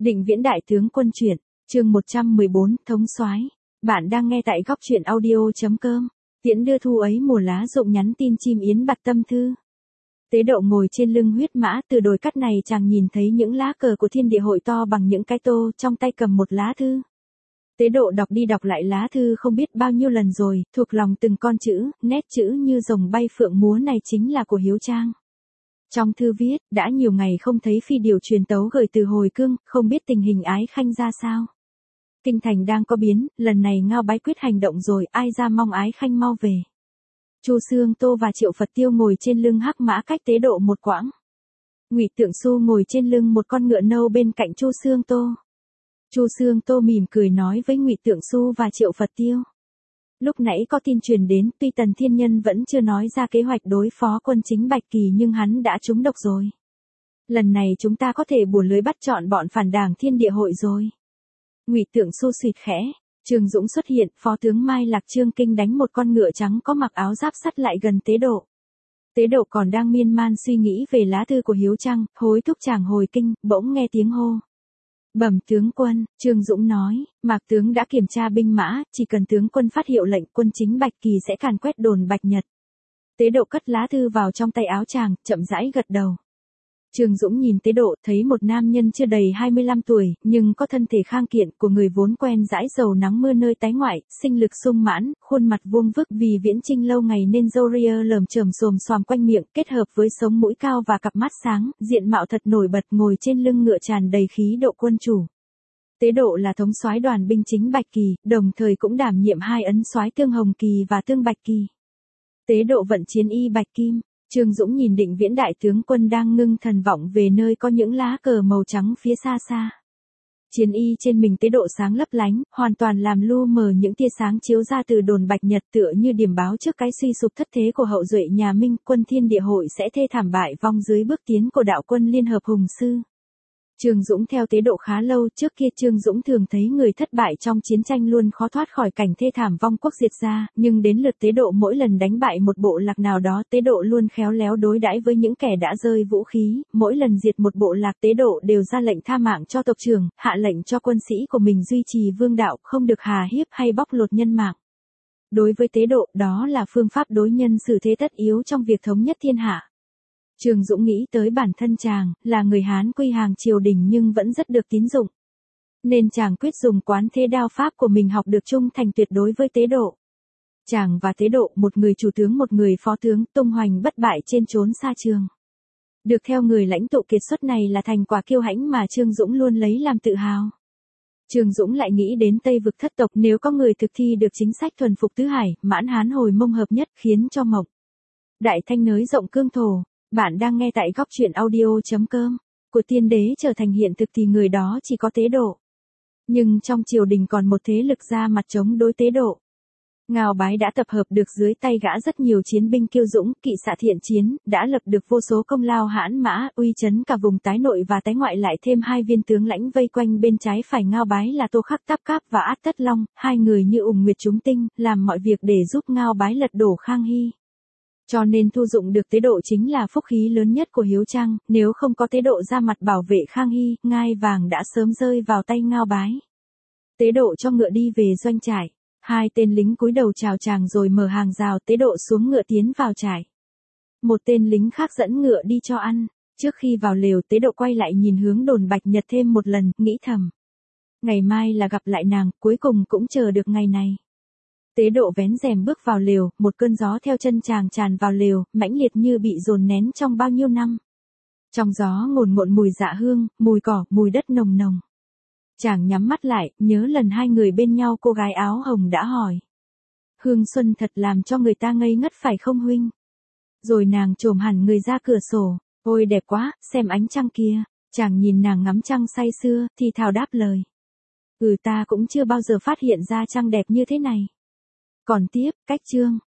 Định Viễn đại tướng quân truyện, chương 114, thống soái. Bạn đang nghe tại góc truyện audio.com. Tiễn đưa thu ấy mùa lá rụng nhắn tin chim yến bặt tâm thư. Tế Độ ngồi trên lưng huyết mã, từ đồi cắt này chàng nhìn thấy những lá cờ của thiên địa hội to bằng những cái tô, trong tay cầm một lá thư. Tế Độ đọc đi đọc lại lá thư không biết bao nhiêu lần rồi, thuộc lòng từng con chữ, nét chữ như rồng bay phượng múa này chính là của Hiếu Trang. Trong thư viết, đã nhiều ngày không thấy phi điều truyền tấu gửi từ hồi cương, không biết tình hình Ái Khanh ra sao. Kinh thành đang có biến, lần này Ngao Bái quyết hành động rồi, ai ra mong Ái Khanh mau về. Chu Xương Tô và Triệu Phật Tiêu ngồi trên lưng hắc mã cách Tế Độ một quãng. Ngụy Tượng Xu ngồi trên lưng một con ngựa nâu bên cạnh Chu Xương Tô. Chu Xương Tô mỉm cười nói với Ngụy Tượng Xu và Triệu Phật Tiêu. Lúc nãy có tin truyền đến, tuy Tần Thiên Nhân vẫn chưa nói ra kế hoạch đối phó quân chính Bạch Kỳ nhưng hắn đã trúng độc rồi. Lần này chúng ta có thể bủa lưới bắt trọn bọn phản đảng thiên địa hội rồi. Ngụy Tượng Xu suýt khẽ. Trương Dũng xuất hiện, phó tướng Mai Lạc Trương Kinh đánh một con ngựa trắng có mặc áo giáp sắt lại gần Tế Độ. Tế Độ còn đang miên man suy nghĩ về lá thư của Hiếu Trang, hối thúc chàng hồi kinh, bỗng nghe tiếng hô. Bẩm tướng quân, Trương Dũng nói, Mạc tướng đã kiểm tra binh mã, chỉ cần tướng quân phát hiệu lệnh quân chính Bạch Kỳ sẽ càn quét đồn Bạch Nhật. Tế Độ cất lá thư vào trong tay áo chàng, chậm rãi gật đầu. Trương Dũng nhìn Tế Độ, thấy một nam nhân chưa đầy 25 tuổi, nhưng có thân thể khang kiện, của người vốn quen dãi dầu nắng mưa nơi tái ngoại, sinh lực sung mãn, khuôn mặt vuông vức vì viễn chinh lâu ngày nên râu ria lởm chởm xồm xoàm quanh miệng, kết hợp với sống mũi cao và cặp mắt sáng, diện mạo thật nổi bật, ngồi trên lưng ngựa tràn đầy khí độ quân chủ. Tế Độ là thống soái đoàn binh chính Bạch Kỳ, đồng thời cũng đảm nhiệm hai ấn soái Tương Hồng Kỳ và Tương Bạch Kỳ. Tế Độ vận chiến y bạch kim. Trương Dũng nhìn Định Viễn đại tướng quân đang ngưng thần vọng về nơi có những lá cờ màu trắng phía xa xa. Chiến y trên mình Tế Độ sáng lấp lánh, hoàn toàn làm lu mờ những tia sáng chiếu ra từ đồn Bạch Nhật, tựa như điểm báo trước cái suy sụp thất thế của hậu duệ nhà Minh, quân thiên địa hội sẽ thê thảm bại vong dưới bước tiến của đạo quân liên hợp hùng sư. Trương Dũng theo Tế Độ khá lâu, trước kia Trương Dũng thường thấy người thất bại trong chiến tranh luôn khó thoát khỏi cảnh thê thảm vong quốc diệt ra, nhưng đến lượt Tế Độ mỗi lần đánh bại một bộ lạc nào đó, Tế Độ luôn khéo léo đối đãi với những kẻ đã rơi vũ khí, mỗi lần diệt một bộ lạc Tế Độ đều ra lệnh tha mạng cho tộc trưởng, hạ lệnh cho quân sĩ của mình duy trì vương đạo, không được hà hiếp hay bóc lột nhân mạng. Đối với Tế Độ, đó là phương pháp đối nhân xử thế tất yếu trong việc thống nhất thiên hạ. Trương Dũng nghĩ tới bản thân chàng, là người Hán quy hàng triều đình nhưng vẫn rất được tín dụng. Nên chàng quyết dùng quán thế đao pháp của mình học được trung thành tuyệt đối với Tế Độ. Chàng và Tế Độ, một người chủ tướng một người phó tướng, tung hoành bất bại trên chốn xa trường. Được theo người lãnh tụ kiệt xuất này là thành quả kiêu hãnh mà Trương Dũng luôn lấy làm tự hào. Trương Dũng lại nghĩ đến Tây vực thất tộc, nếu có người thực thi được chính sách thuần phục tứ hải, mãn Hán hồi Mông hợp nhất, khiến cho Mộc Đại Thanh nới rộng cương thổ. Bạn đang nghe tại góc truyện audio.com. Của tiên đế trở thành hiện thực thì người đó chỉ có Tế Độ. Nhưng trong triều đình còn một thế lực ra mặt chống đối Tế Độ. Ngao Bái đã tập hợp được dưới tay gã rất nhiều chiến binh kiêu dũng, kỵ xạ thiện chiến, đã lập được vô số công lao hãn mã, uy chấn cả vùng tái nội và tái ngoại, lại thêm hai viên tướng lãnh vây quanh bên trái phải Ngao Bái là Tô Khắc Táp Cáp và Át Tất Long, hai người như ủng nguyệt chúng tinh, làm mọi việc để giúp Ngao Bái lật đổ Khang Hy. Cho nên thu dụng được Tế Độ chính là phúc khí lớn nhất của Hiếu Trang, nếu không có Tế Độ ra mặt bảo vệ Khang Hy, ngai vàng đã sớm rơi vào tay Ngao Bái. Tế Độ cho ngựa đi về doanh trại, hai tên lính cúi đầu chào chàng rồi mở hàng rào, Tế Độ xuống ngựa tiến vào trại. Một tên lính khác dẫn ngựa đi cho ăn, trước khi vào lều Tế Độ quay lại nhìn hướng đồn Bạch Nhật thêm một lần, nghĩ thầm. Ngày mai là gặp lại nàng, cuối cùng cũng chờ được ngày này. Tế Độ vén rèm bước vào lều, một cơn gió theo chân chàng tràn vào lều, mãnh liệt như bị dồn nén trong bao nhiêu năm. Trong gió ngổn ngộn mùi dạ hương, mùi cỏ, mùi đất nồng nồng. Chàng nhắm mắt lại, nhớ lần hai người bên nhau, cô gái áo hồng đã hỏi. Hương xuân thật làm cho người ta ngây ngất phải không huynh? Rồi nàng chồm hẳn người ra cửa sổ, ôi đẹp quá, xem ánh trăng kia. Chàng nhìn nàng ngắm trăng say sưa, thì thào đáp lời. Ta cũng chưa bao giờ phát hiện ra trăng đẹp như thế này. Còn tiếp, cách chương.